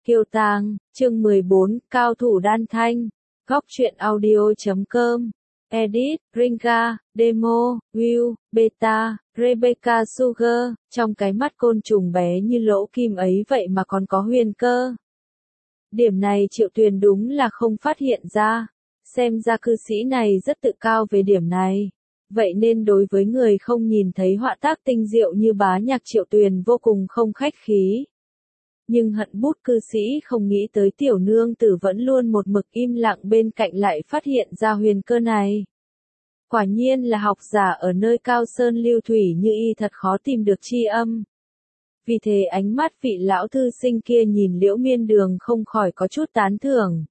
Kiều Tàng, chương 14, Cao thủ đan thanh. Góc truyện audio.com. Edit, Ringa, Demo, View, Beta, Rebecca Sugar. Trong cái mắt côn trùng bé như lỗ kim ấy vậy mà còn có huyền cơ. Điểm này Triệu Tuyền đúng là không phát hiện ra. Xem ra cư sĩ này rất tự cao về điểm này. Vậy nên đối với người không nhìn thấy họa tác tinh diệu như bá nhạc, Triệu Tuyền vô cùng không khách khí. Nhưng hận bút cư sĩ không nghĩ tới tiểu nương tử vẫn luôn một mực im lặng bên cạnh lại phát hiện ra huyền cơ này. Quả nhiên là học giả ở nơi cao sơn lưu thủy như y thật khó tìm được tri âm. Vì thế ánh mắt vị lão thư sinh kia nhìn Liễu Miên Đường không khỏi có chút tán thưởng.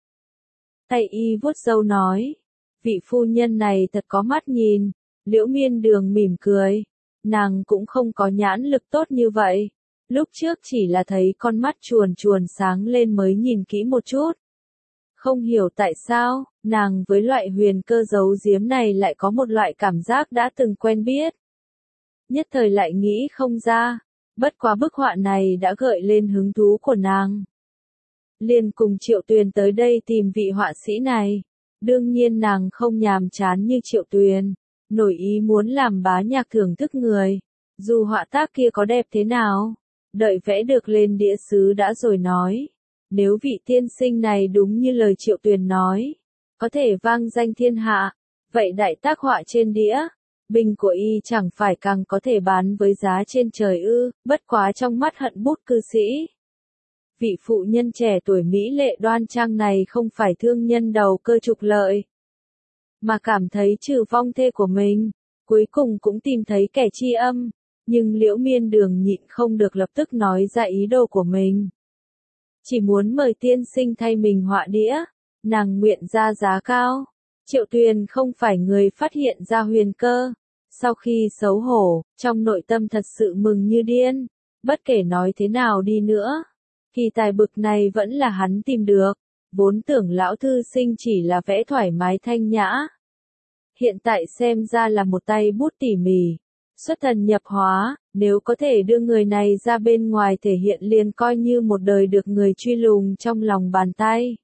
Tay y vuốt râu nói, vị phu nhân này thật có mắt nhìn. Liễu Miên Đường mỉm cười, nàng cũng không có nhãn lực tốt như vậy. Lúc trước chỉ là thấy con mắt chuồn chuồn sáng lên mới nhìn kỹ một chút. Không hiểu tại sao, nàng với loại huyền cơ giấu giếm này lại có một loại cảm giác đã từng quen biết. Nhất thời lại nghĩ không ra, bất quá bức họa này đã gợi lên hứng thú của nàng. Liền cùng Triệu Tuyền tới đây tìm vị họa sĩ này. Đương nhiên nàng không nhàm chán như Triệu Tuyền, nổi ý muốn làm bá nhạc thưởng thức người. Dù họa tác kia có đẹp thế nào, đợi vẽ được lên đĩa sứ đã rồi nói. Nếu vị tiên sinh này đúng như lời Triệu Tuyền nói, có thể vang danh thiên hạ, vậy đại tác họa trên đĩa, bình của y chẳng phải càng có thể bán với giá trên trời ư. Bất quá trong mắt hận bút cư sĩ, vị phụ nhân trẻ tuổi mỹ lệ đoan trang này không phải thương nhân đầu cơ trục lợi, mà cảm thấy trừ vong thê của mình, cuối cùng cũng tìm thấy kẻ tri âm. Nhưng Liễu Miên Đường nhịn không được lập tức nói ra ý đồ của mình. Chỉ muốn mời tiên sinh thay mình họa đĩa, nàng nguyện ra giá cao. Triệu Tuyền không phải người phát hiện ra huyền cơ. Sau khi xấu hổ, trong nội tâm thật sự mừng như điên. Bất kể nói thế nào đi nữa, kỳ tài bực này vẫn là hắn tìm được. Vốn tưởng lão thư sinh chỉ là vẽ thoải mái thanh nhã. Hiện tại xem ra là một tay bút tỉ mỉ. Xuất thần nhập hóa, nếu có thể đưa người này ra bên ngoài thể hiện liền coi như một đời được người truy lùng trong lòng bàn tay.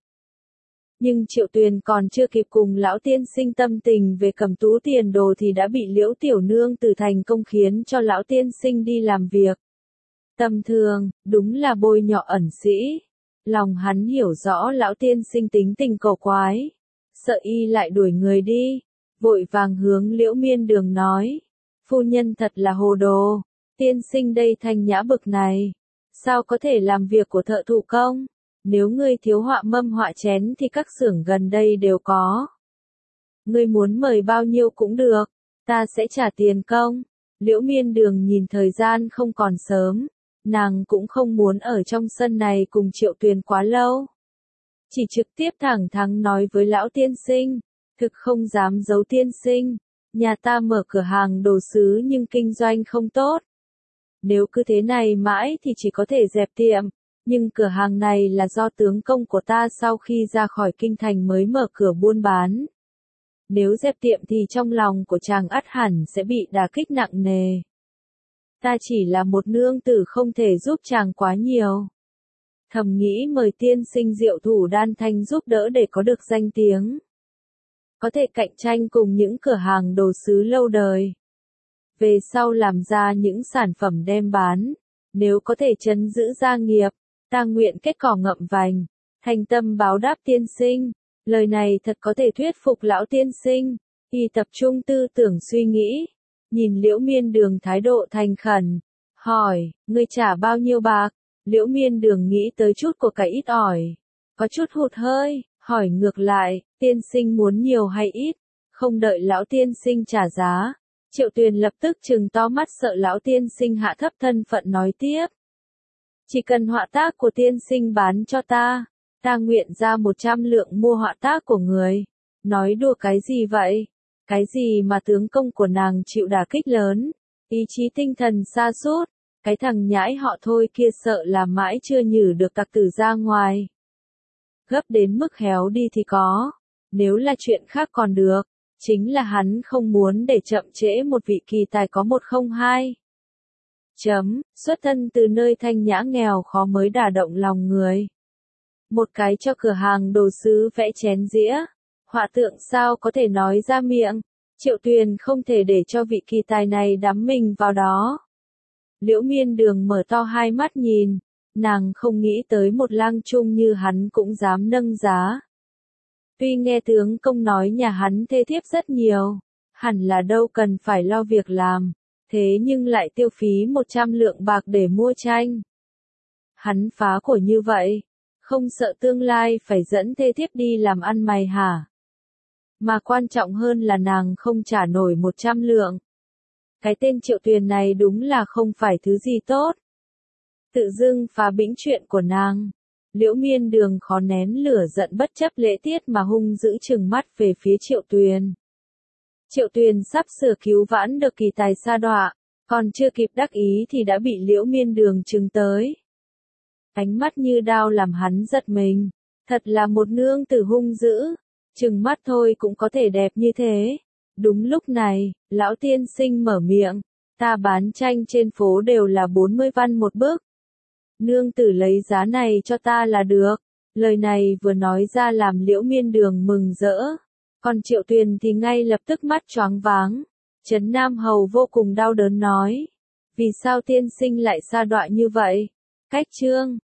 Nhưng Triệu Tuyền còn chưa kịp cùng lão tiên sinh tâm tình về cầm tú tiền đồ thì đã bị Liễu tiểu nương tử thành công khiến cho lão tiên sinh đi làm việc. Tâm thường, đúng là bôi nhọ ẩn sĩ. Lòng hắn hiểu rõ lão tiên sinh tính tình cổ quái, sợ y lại đuổi người đi, vội vàng hướng Liễu Miên Đường nói. Phu nhân thật là hồ đồ, tiên sinh đây thanh nhã bực này, sao có thể làm việc của thợ thủ công? Nếu ngươi thiếu họa mâm họa chén thì các xưởng gần đây đều có. Ngươi muốn mời bao nhiêu cũng được, ta sẽ trả tiền công. Liễu Miên Đường nhìn thời gian không còn sớm, nàng cũng không muốn ở trong sân này cùng Triệu Tuyền quá lâu. Chỉ trực tiếp thẳng thắn nói với lão tiên sinh, thực không dám giấu tiên sinh. Nhà ta mở cửa hàng đồ sứ nhưng kinh doanh không tốt. Nếu cứ thế này mãi thì chỉ có thể dẹp tiệm, nhưng cửa hàng này là do tướng công của ta sau khi ra khỏi kinh thành mới mở cửa buôn bán. Nếu dẹp tiệm thì trong lòng của chàng ắt hẳn sẽ bị đả kích nặng nề. Ta chỉ là một nương tử không thể giúp chàng quá nhiều. Thầm nghĩ mời tiên sinh diệu thủ đan thanh giúp đỡ để có được danh tiếng. Có thể cạnh tranh cùng những cửa hàng đồ sứ lâu đời. Về sau làm ra những sản phẩm đem bán. Nếu có thể trấn giữ gia nghiệp, ta nguyện kết cỏ ngậm vành, thành tâm báo đáp tiên sinh. Lời này thật có thể thuyết phục lão tiên sinh. Y tập trung tư tưởng suy nghĩ, nhìn Liễu Miên Đường thái độ thành khẩn, hỏi, ngươi trả bao nhiêu bạc? Liễu Miên Đường nghĩ tới chút của cái ít ỏi, có chút hụt hơi, hỏi ngược lại, tiên sinh muốn nhiều hay ít? Không đợi lão tiên sinh trả giá, Triệu Tuyền lập tức trừng to mắt sợ lão tiên sinh hạ thấp thân phận nói tiếp. Chỉ cần họa tác của tiên sinh bán cho ta, ta nguyện ra 100 lượng mua họa tác của người. Nói đùa cái gì vậy? Cái gì mà tướng công của nàng chịu đả kích lớn, ý chí tinh thần sa sút, cái thằng nhãi họ thôi kia sợ là mãi chưa nhử được tặc tử ra ngoài. Gấp đến mức héo đi thì có, nếu là chuyện khác còn được, chính là hắn không muốn để chậm trễ một vị kỳ tài có 102. Xuất thân từ nơi thanh nhã nghèo khó mới đả động lòng người. một cái cho cửa hàng đồ sứ vẽ chén dĩa. Họa tượng sao có thể nói ra miệng, Triệu Tuyền không thể để cho vị kỳ tài này đắm mình vào đó. Liễu Miên Đường mở to hai mắt nhìn, nàng không nghĩ tới một lang trung như hắn cũng dám nâng giá. Tuy nghe tướng công nói nhà hắn thê thiếp rất nhiều, hẳn là đâu cần phải lo việc làm, thế nhưng lại tiêu phí 100 lượng bạc để mua tranh. Hắn phá của như vậy, không sợ tương lai phải dẫn thê thiếp đi làm ăn mày hả? Mà quan trọng hơn là nàng không trả nổi 100 lượng. Cái tên Triệu Tuyền này đúng là không phải thứ gì tốt. Tự dưng phá bĩnh chuyện của nàng. Liễu Miên Đường khó nén lửa giận bất chấp lễ tiết mà hung dữ trừng mắt về phía Triệu Tuyền. Triệu Tuyền sắp sửa cứu vãn được kỳ tài sa đọa, còn chưa kịp đắc ý thì đã bị Liễu Miên Đường trừng tới. Ánh mắt như đao làm hắn giật mình, thật là một nương tử hung dữ, trừng mắt thôi cũng có thể đẹp như thế. Đúng lúc này, lão tiên sinh mở miệng, ta bán tranh trên phố đều là 40 văn một bức. Nương tử lấy giá này cho ta là được. Lời này vừa nói ra làm Liễu Miên Đường mừng rỡ. Còn Triệu Tuyền thì ngay lập tức mắt choáng váng. Trấn Nam Hầu vô cùng đau đớn nói. Vì sao tiên sinh lại sa đọa như vậy? Cách chương